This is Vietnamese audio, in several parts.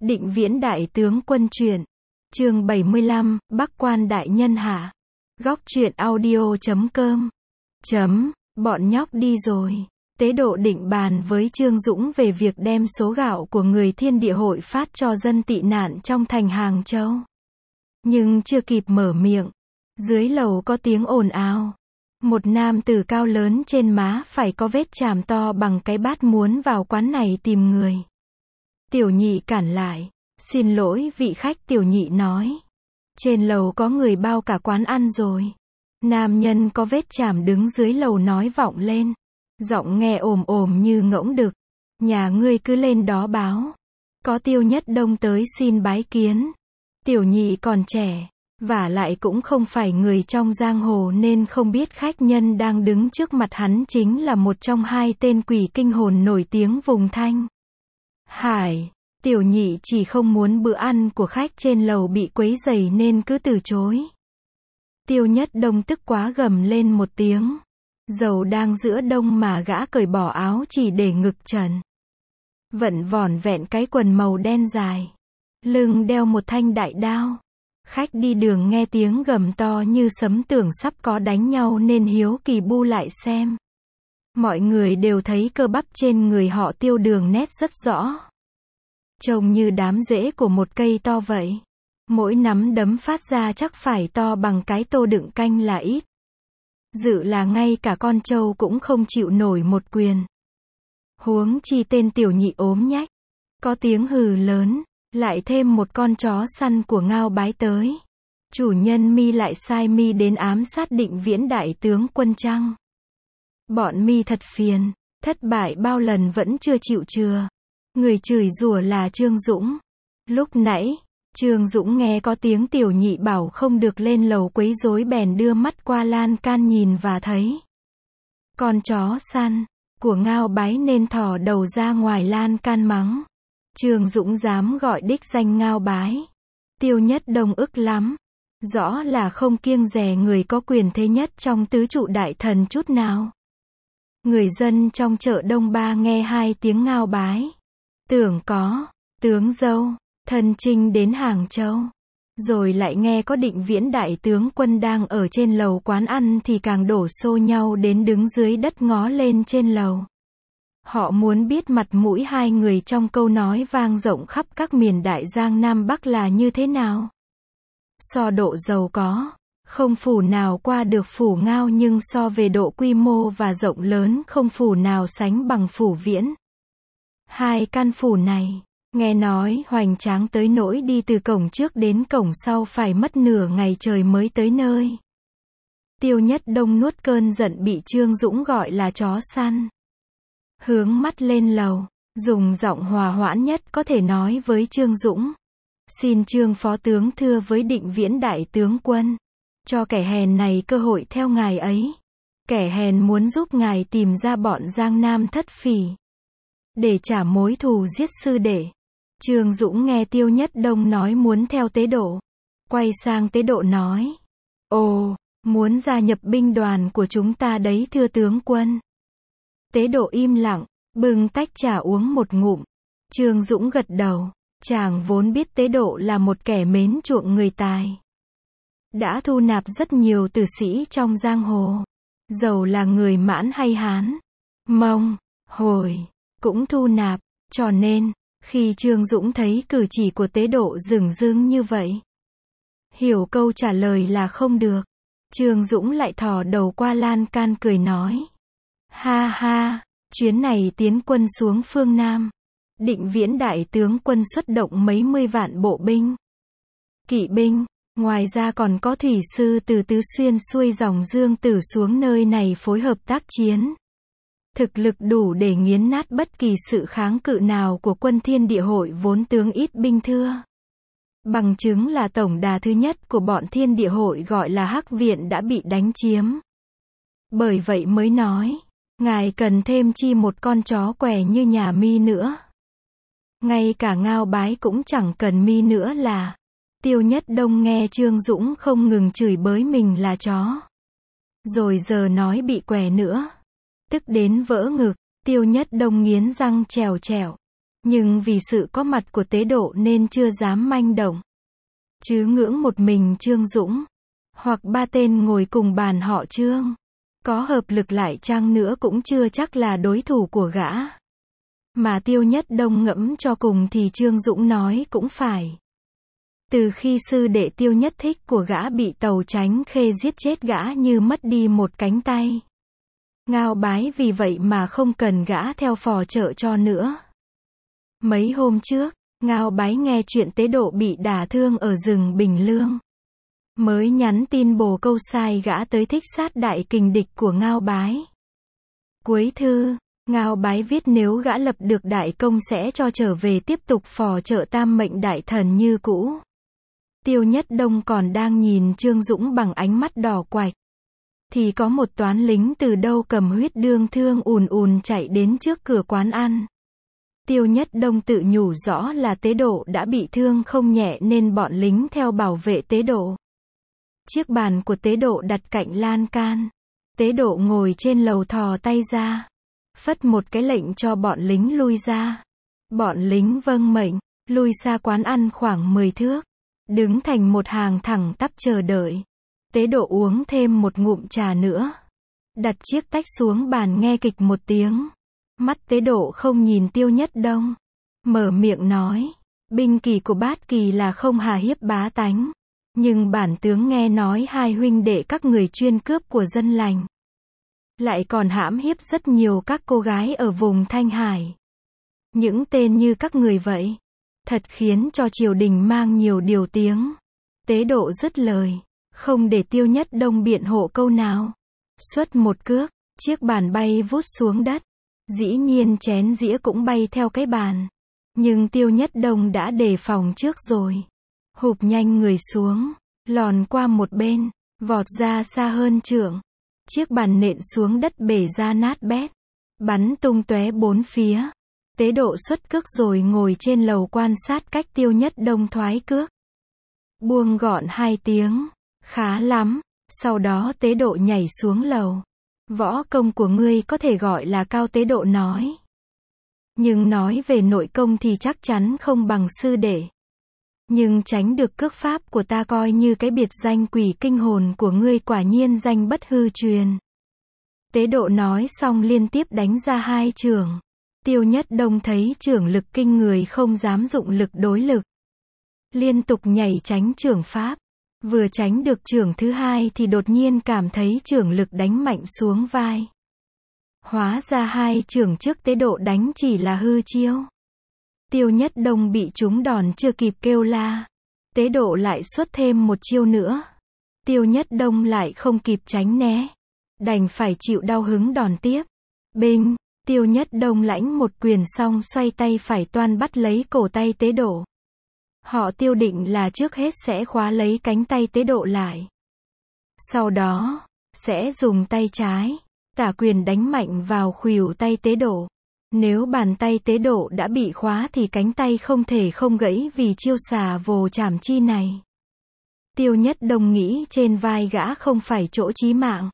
Định Viễn đại tướng quân truyện. Chương 75, Bắc quan đại nhân hạ. Góc truyện audio.com. Bọn nhóc đi rồi. Tế Độ định bàn với Trương Dũng về việc đem số gạo của người Thiên Địa hội phát cho dân tị nạn trong thành Hàng Châu. Nhưng chưa kịp mở miệng, dưới lầu có tiếng ồn ào. Một nam tử cao lớn trên má phải có vết chàm to bằng cái bát muốn vào quán này tìm người. Tiểu nhị cản lại. Xin lỗi vị khách, tiểu nhị nói. Trên lầu có người bao cả quán ăn rồi. Nam nhân có vết chàm đứng dưới lầu nói vọng lên. Giọng nghe ồm ồm như ngỗng đực. Nhà ngươi cứ lên đó báo. Có Tiêu Nhất Đông tới xin bái kiến. Tiểu nhị còn trẻ, vả lại cũng không phải người trong giang hồ nên không biết khách nhân đang đứng trước mặt hắn chính là một trong hai tên quỷ kinh hồn nổi tiếng vùng Thanh Hải. Tiểu nhị chỉ không muốn bữa ăn của khách trên lầu bị quấy rầy nên cứ từ chối. Tiêu Nhất Đông tức quá gầm lên một tiếng. Dầu đang giữa đông mà gã cởi bỏ áo chỉ để ngực trần. Vẫn vỏn vẹn cái quần màu đen dài. Lưng đeo một thanh đại đao. Khách đi đường nghe tiếng gầm to như sấm tưởng sắp có đánh nhau nên hiếu kỳ bu lại xem. Mọi người đều thấy cơ bắp trên người họ Tiêu đường nét rất rõ. Trông như đám rễ của một cây to vậy. Mỗi nắm đấm phát ra chắc phải to bằng cái tô đựng canh là ít. Dự là ngay cả con trâu cũng không chịu nổi một quyền. Huống chi tên tiểu nhị ốm nhách. Có tiếng hừ lớn, lại thêm một con chó săn của Ngao Bái tới. Chủ nhân mi lại sai mi đến ám sát Định Viễn đại tướng quân chăng? Bọn mi thật phiền, thất bại bao lần vẫn chưa chịu chừa. Người chửi rủa là Trương Dũng. Lúc nãy, Trương Dũng nghe có tiếng tiểu nhị bảo không được lên lầu quấy rối bèn đưa mắt qua lan can nhìn và thấy con chó săn của Ngao Bái nên thò đầu ra ngoài lan can mắng. Trương Dũng dám gọi đích danh Ngao Bái. Tiêu Nhất Đông ức lắm. Rõ là không kiêng dè người có quyền thế nhất trong tứ trụ đại thần chút nào. Người dân trong chợ Đông Ba nghe hai tiếng Ngao Bái. Tưởng có tướng dâu thân chinh đến Hàng Châu, rồi lại nghe có Định Viễn đại tướng quân đang ở trên lầu quán ăn thì càng đổ xô nhau đến đứng dưới đất ngó lên trên lầu. Họ muốn biết mặt mũi hai người trong câu nói vang rộng khắp các miền Đại Giang Nam Bắc là như thế nào. So độ giàu có, không phủ nào qua được phủ Ngao, nhưng so về độ quy mô và rộng lớn không phủ nào sánh bằng phủ Viễn. Hai căn phủ này, nghe nói hoành tráng tới nỗi đi từ cổng trước đến cổng sau phải mất nửa ngày trời mới tới nơi. Tiêu Nhất Đông nuốt cơn giận bị Trương Dũng gọi là chó săn. Hướng mắt lên lầu, dùng giọng hòa hoãn nhất có thể nói với Trương Dũng. Xin Trương phó tướng thưa với Định Viễn đại tướng quân. Cho kẻ hèn này cơ hội theo ngài ấy. Kẻ hèn muốn giúp ngài tìm ra bọn Giang Nam thất phỉ. Để trả mối thù giết sư đệ. Trương Dũng nghe Tiêu Nhất Đông nói muốn theo Tế Độ. Quay sang Tế Độ nói. Ồ, muốn gia nhập binh đoàn của chúng ta đấy thưa tướng quân. Tế Độ im lặng, bưng tách trà uống một ngụm. Trương Dũng gật đầu. Chàng vốn biết Tế Độ là một kẻ mến chuộng người tài. Đã thu nạp rất nhiều tử sĩ trong giang hồ. Dầu là người Mãn hay Hán, Mông, Hồi, cũng thu nạp. Cho nên, khi Trương Dũng thấy cử chỉ của Tế Độ dửng dưng như vậy, hiểu câu trả lời là không được. Trương Dũng lại thò đầu qua lan can cười nói. Ha ha, chuyến này tiến quân xuống phương Nam. Định Viễn đại tướng quân xuất động mấy mươi vạn bộ binh, kỵ binh, ngoài ra còn có thủy sư từ Tứ Xuyên xuôi dòng Dương Tử xuống nơi này phối hợp tác chiến. Thực lực đủ để nghiến nát bất kỳ sự kháng cự nào của quân Thiên Địa hội vốn tướng ít binh thưa. Bằng chứng là tổng đà thứ nhất của bọn Thiên Địa hội gọi là Hắc Viện đã bị đánh chiếm. Bởi vậy mới nói, ngài cần thêm chi một con chó què như nhà mi nữa. Ngay cả Ngao Bái cũng chẳng cần mi nữa là. Tiêu Nhất Đông nghe Trương Dũng không ngừng chửi bới mình là chó. Rồi giờ nói bị què nữa. Tức đến vỡ ngực, Tiêu Nhất Đông nghiến răng trèo trèo. Nhưng vì sự có mặt của Tế Độ nên chưa dám manh động. Chứ ngưỡng một mình Trương Dũng, hoặc ba tên ngồi cùng bàn họ Trương, có hợp lực lại chăng nữa cũng chưa chắc là đối thủ của gã. Mà Tiêu Nhất Đông ngẫm cho cùng thì Trương Dũng nói cũng phải. Từ khi sư đệ Tiêu Nhất Thích của gã bị Tàu Chánh Khê giết chết gã như mất đi một cánh tay. Ngao Bái vì vậy mà không cần gã theo phò trợ cho nữa. Mấy hôm trước, Ngao Bái nghe chuyện Tế Độ bị đả thương ở rừng Bình Lương. Mới nhắn tin bồ câu sai gã tới thích sát đại kình địch của Ngao Bái. Cuối thư, Ngao Bái viết nếu gã lập được đại công sẽ cho trở về tiếp tục phò trợ Tam Mệnh Đại Thần như cũ. Tiêu Nhất Đông còn đang nhìn Trương Dũng bằng ánh mắt đỏ quạch. Thì có một toán lính từ đâu cầm huyết đương thương ùn ùn chạy đến trước cửa quán ăn. Tiêu Nhất Đông tự nhủ rõ là Tế Độ đã bị thương không nhẹ nên bọn lính theo bảo vệ Tế Độ. Chiếc bàn của Tế Độ đặt cạnh lan can. Tế Độ ngồi trên lầu thò tay ra, phất một cái lệnh cho bọn lính lui ra. Bọn lính vâng mệnh, lui xa quán ăn khoảng 10 thước, đứng thành một hàng thẳng tắp chờ đợi. Tế Độ uống thêm một ngụm trà nữa, đặt chiếc tách xuống bàn nghe kịch một tiếng. Mắt Tế Độ không nhìn Tiêu Nhất Đông, mở miệng nói, binh kỳ của Bát Kỳ là không hà hiếp bá tánh. Nhưng bản tướng nghe nói hai huynh đệ các người chuyên cướp của dân lành. Lại còn hãm hiếp rất nhiều các cô gái ở vùng Thanh Hải. Những tên như các người vậy, thật khiến cho triều đình mang nhiều điều tiếng. Tế Độ dứt lời, không để Tiêu Nhất Đông biện hộ câu nào. Xuất một cước, chiếc bàn bay vút xuống đất. Dĩ nhiên chén dĩa cũng bay theo cái bàn. Nhưng Tiêu Nhất Đông đã đề phòng trước rồi. Hụp nhanh người xuống, lòn qua một bên, vọt ra xa hơn trượng. Chiếc bàn nện xuống đất bể ra nát bét, bắn tung tóe bốn phía. Tế Độ xuất cước rồi ngồi trên lầu quan sát cách Tiêu Nhất Đông thoái cước. Buông gọn hai tiếng, khá lắm. Sau đó Tế Độ nhảy xuống lầu. Võ công của ngươi có thể gọi là cao, Tế Độ nói. Nhưng nói về nội công thì chắc chắn không bằng sư đệ. Nhưng tránh được cước pháp của ta coi như cái biệt danh quỷ kinh hồn của ngươi quả nhiên danh bất hư truyền. Tế Độ nói xong liên tiếp đánh ra hai chưởng. Tiêu Nhất Đông thấy chưởng lực kinh người không dám dụng lực đối lực. Liên tục nhảy tránh chưởng pháp. Vừa tránh được chưởng thứ hai thì đột nhiên cảm thấy chưởng lực đánh mạnh xuống vai. Hóa ra hai chưởng trước Tế Độ đánh chỉ là hư chiêu. Tiêu Nhất Đông bị trúng đòn chưa kịp kêu la. Tế Độ lại xuất thêm một chiêu nữa. Tiêu Nhất Đông lại không kịp tránh né. Đành phải chịu đau hứng đòn tiếp. Binh, Tiêu Nhất Đông lãnh một quyền xong xoay tay phải toan bắt lấy cổ tay Tế Độ. Họ Tiêu định là trước hết sẽ khóa lấy cánh tay Tế Độ lại. Sau đó, sẽ dùng tay trái, tả quyền đánh mạnh vào khuỷu tay Tế Độ. Nếu bàn tay Tế Độ đã bị khóa thì cánh tay không thể không gãy vì chiêu xà vồ chảm chi này. Tiêu Nhất Đông nghĩ trên vai gã không phải chỗ chí mạng.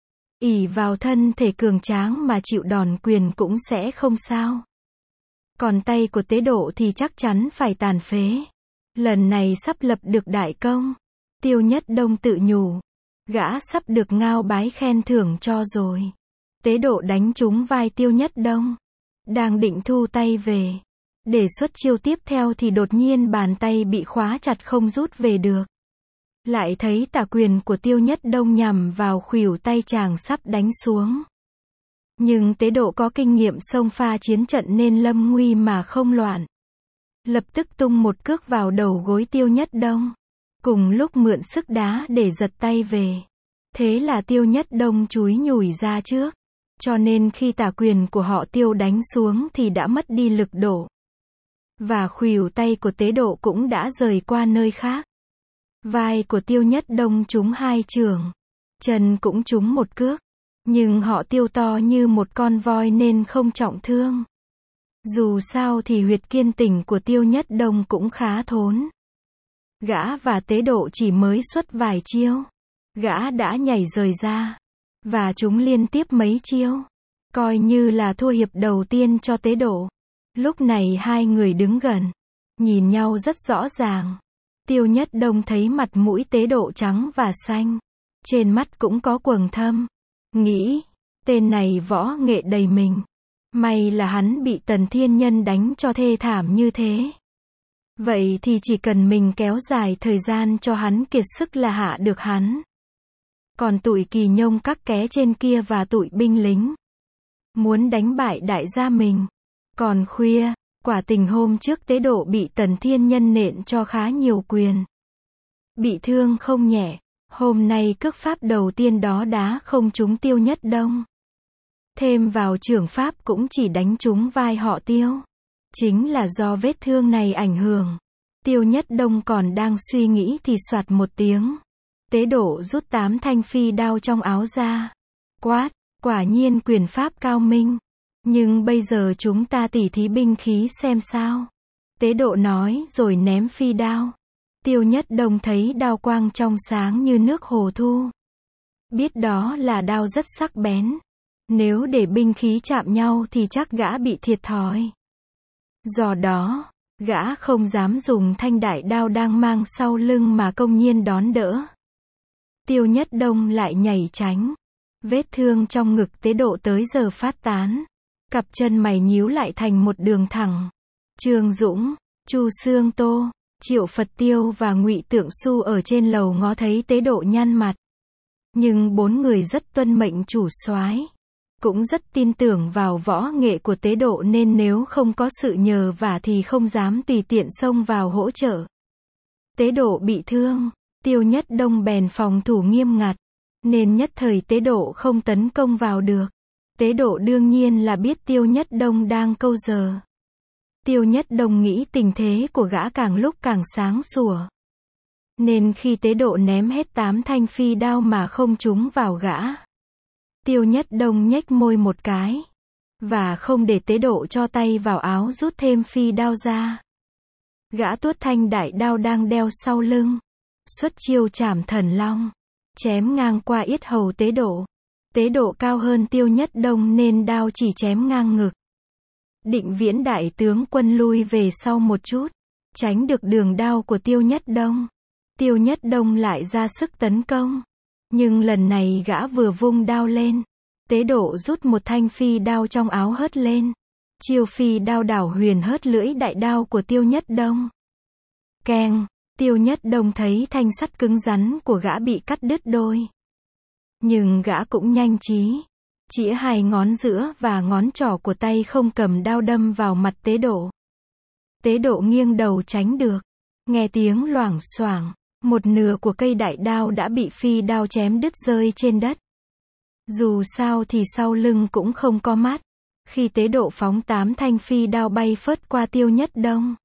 Ỷ vào thân thể cường tráng mà chịu đòn quyền cũng sẽ không sao. Còn tay của Tế Độ thì chắc chắn phải tàn phế. Lần này sắp lập được đại công. Tiêu Nhất Đông tự nhủ. Gã sắp được Ngao Bái khen thưởng cho rồi. Tế Độ đánh trúng vai Tiêu Nhất Đông. Đang định thu tay về. Để xuất chiêu tiếp theo thì đột nhiên bàn tay bị khóa chặt không rút về được. Lại thấy tả quyền của Tiêu Nhất Đông nhằm vào khuỷu tay chàng sắp đánh xuống. Nhưng Tế Độ có kinh nghiệm xông pha chiến trận nên lâm nguy mà không loạn. Lập tức tung một cước vào đầu gối Tiêu Nhất Đông. Cùng lúc mượn sức đá để giật tay về. Thế là Tiêu Nhất Đông chúi nhủi ra trước. Cho nên khi tả quyền của họ Tiêu đánh xuống thì đã mất đi lực đổ. Và khuỷu tay của Tế Độ cũng đã rời qua nơi khác. Vai của Tiêu Nhất Đông trúng hai chưởng. Chân cũng trúng một cước. Nhưng họ Tiêu to như một con voi nên không trọng thương. Dù sao thì huyệt kiên tỉnh của Tiêu Nhất Đông cũng khá thốn. Gã và Tế Độ chỉ mới xuất vài chiêu. Gã đã nhảy rời ra. Và chúng liên tiếp mấy chiêu. Coi như là thua hiệp đầu tiên cho Tế Độ. Lúc này hai người đứng gần, nhìn nhau rất rõ ràng. Tiêu Nhất Đông thấy mặt mũi Tế Độ trắng và xanh, trên mắt cũng có quầng thâm, nghĩ, tên này võ nghệ đầy mình. May là hắn bị Tần Thiên Nhân đánh cho thê thảm như thế. Vậy thì chỉ cần mình kéo dài thời gian cho hắn kiệt sức là hạ được hắn. Còn tụi Kỳ Nhông các ké trên kia và tụi binh lính, muốn đánh bại đại gia mình. Còn khuya, quả tình hôm trước Tế Độ bị Tần Thiên Nhân nện cho khá nhiều quyền. Bị thương không nhẹ, hôm nay cước pháp đầu tiên đó đá không trúng Tiêu Nhất Đông. Thêm vào trưởng pháp cũng chỉ đánh trúng vai họ Tiêu. Chính là do vết thương này ảnh hưởng. Tiêu Nhất Đông còn đang suy nghĩ thì soạt một tiếng. Tế Độ rút 8 thanh phi đao trong áo ra. Quát, quả nhiên quyền pháp cao minh. Nhưng bây giờ chúng ta tỉ thí binh khí xem sao. Tế Độ nói rồi ném phi đao. Tiêu Nhất Đông thấy đao quang trong sáng như nước hồ thu. Biết đó là đao rất sắc bén. Nếu để binh khí chạm nhau thì chắc gã bị thiệt thòi. Do đó, gã không dám dùng thanh đại đao đang mang sau lưng mà công nhiên đón đỡ. Tiêu Nhất Đông lại nhảy tránh. Vết thương trong ngực Tế Độ tới giờ phát tán. Cặp chân mày nhíu lại thành một đường thẳng. Trương Dũng, Chu Xương Tô, Triệu Phật Tiêu và Ngụy Tượng Xu ở trên lầu ngó thấy Tế Độ nhăn mặt. Nhưng bốn người rất tuân mệnh chủ soái, cũng rất tin tưởng vào võ nghệ của Tế Độ nên nếu không có sự nhờ vả thì không dám tùy tiện xông vào hỗ trợ. Tế Độ bị thương, Tiêu Nhất Đông bèn phòng thủ nghiêm ngặt, nên nhất thời Tế Độ không tấn công vào được. Tế Độ đương nhiên là biết Tiêu Nhất Đông đang câu giờ. Tiêu Nhất Đông nghĩ tình thế của gã càng lúc càng sáng sủa. Nên khi Tế Độ ném hết 8 thanh phi đao mà không trúng vào gã, Tiêu Nhất Đông nhếch môi một cái, và không để Tế Độ cho tay vào áo rút thêm phi đao ra. Gã tuốt thanh đại đao đang đeo sau lưng, xuất chiêu Trảm Thần Long, chém ngang qua yết hầu Tế Độ. Tế Độ cao hơn Tiêu Nhất Đông nên đao chỉ chém ngang ngực. Định Viễn đại tướng quân lui về sau một chút, tránh được đường đao của Tiêu Nhất Đông. Tiêu Nhất Đông lại ra sức tấn công. Nhưng lần này gã vừa vung đao lên, Tế Độ rút một thanh phi đao trong áo hất lên. Chiêu phi đao đảo huyền hớt lưỡi đại đao của Tiêu Nhất Đông. Keng, Tiêu Nhất Đông thấy thanh sắt cứng rắn của gã bị cắt đứt đôi. Nhưng gã cũng nhanh trí, chĩa hai ngón giữa và ngón trỏ của tay không cầm đao đâm vào mặt Tế Độ. Tế Độ nghiêng đầu tránh được. Nghe tiếng loảng xoảng, một nửa của cây đại đao đã bị phi đao chém đứt rơi trên đất. Dù sao thì sau lưng cũng không có mắt. Khi Tế Độ phóng 8 thanh phi đao bay phớt qua Tiêu Nhất Đông,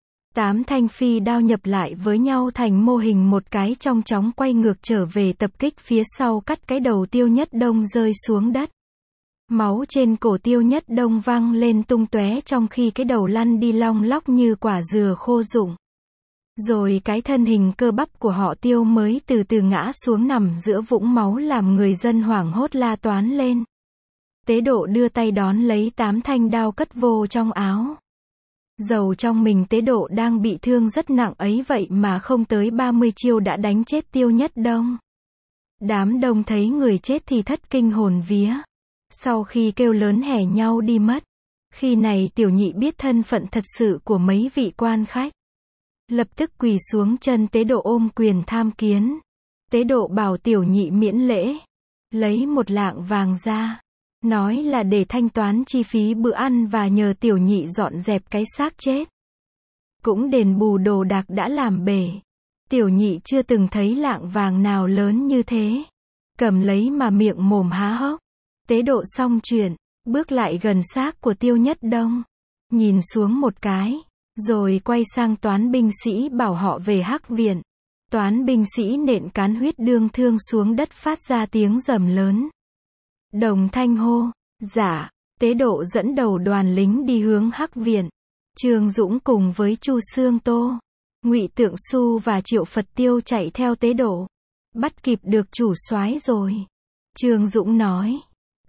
8 thanh phi đao nhập lại với nhau thành mô hình một cái trong chóng quay ngược trở về tập kích phía sau cắt cái đầu Tiêu Nhất Đông rơi xuống đất. Máu trên cổ Tiêu Nhất Đông văng lên tung tóe trong khi cái đầu lăn đi long lóc như quả dừa khô rụng. Rồi cái thân hình cơ bắp của họ Tiêu mới từ từ ngã xuống nằm giữa vũng máu làm người dân hoảng hốt la toán lên. Tế Độ đưa tay đón lấy 8 thanh đao cất vô trong áo. Dầu trong mình Tế Độ đang bị thương rất nặng ấy vậy mà không tới 30 chiêu đã đánh chết Tiêu Nhất Đông. Đám đông thấy người chết thì thất kinh hồn vía. Sau khi kêu lớn hẻ nhau đi mất. Khi này Tiểu Nhị biết thân phận thật sự của mấy vị quan khách. Lập tức quỳ xuống chân Tế Độ ôm quyền tham kiến. Tế Độ bảo Tiểu Nhị miễn lễ. Lấy 1 lạng vàng ra. Nói là để thanh toán chi phí bữa ăn và nhờ Tiểu Nhị dọn dẹp cái xác chết. Cũng đền bù đồ đạc đã làm bể. Tiểu Nhị chưa từng thấy lạng vàng nào lớn như thế. Cầm lấy mà miệng mồm há hốc. Tế Độ xong chuyện, bước lại gần xác của Tiêu Nhất Đông. Nhìn xuống một cái, rồi quay sang toán binh sĩ bảo họ về Hắc Viện. Toán binh sĩ nện cán huyết đương thương xuống đất phát ra tiếng rầm lớn. Đồng thanh hô, dạ. Tế Độ dẫn đầu đoàn lính đi hướng Hắc Viện. Trương Dũng cùng với Chu Xương Tô, Ngụy Tượng Xu và Triệu Phật Tiêu chạy theo Tế Độ. Bắt kịp được chủ soái rồi. Trương Dũng nói,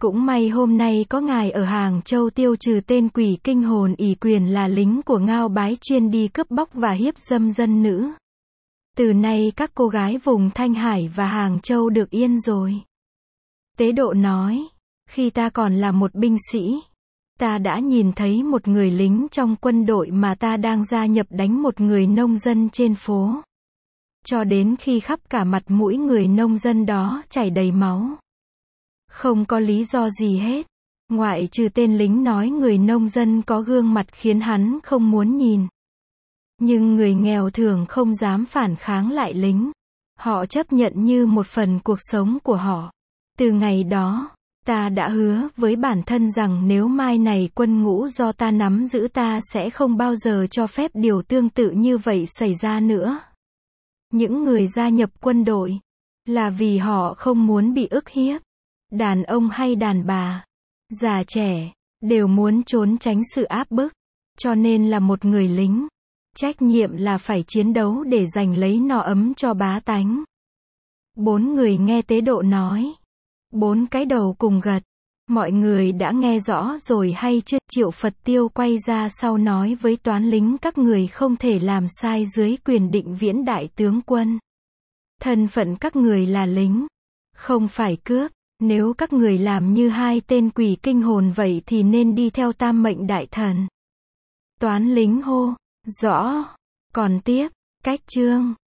Cũng may hôm nay có ngài ở Hàng Châu tiêu trừ tên quỷ kinh hồn ỷ quyền là lính của Ngao Bái chuyên đi cướp bóc và hiếp dâm dân nữ. Từ nay các cô gái vùng Thanh Hải và Hàng Châu được yên rồi. Tế Độ nói, khi ta còn là một binh sĩ, ta đã nhìn thấy một người lính trong quân đội mà ta đang gia nhập đánh một người nông dân trên phố. Cho đến khi khắp cả mặt mũi người nông dân đó chảy đầy máu. Không có lý do gì hết. Ngoại trừ tên lính nói người nông dân có gương mặt khiến hắn không muốn nhìn. Nhưng người nghèo thường không dám phản kháng lại lính. Họ chấp nhận như một phần cuộc sống của họ. Từ ngày đó, ta đã hứa với bản thân rằng nếu mai này quân ngũ do ta nắm giữ ta sẽ không bao giờ cho phép điều tương tự như vậy xảy ra nữa. Những người gia nhập quân đội là vì họ không muốn bị ức hiếp. Đàn ông hay đàn bà, già trẻ, đều muốn trốn tránh sự áp bức. Cho nên là một người lính, trách nhiệm là phải chiến đấu để giành lấy no ấm cho bá tánh. 4 người nghe Tế Độ nói. 4 cái đầu cùng gật. Mọi người đã nghe rõ rồi hay chưa? Triệu Phật Tiêu quay ra sau nói với toán lính các người không thể làm sai dưới quyền định Viễn đại tướng quân. Thân phận các người là lính, không phải cướp. Nếu các người làm như 2 tên quỷ kinh hồn vậy thì nên đi theo Tam Mệnh Đại Thần. Toán lính hô, rõ. Còn tiếp, cách chương.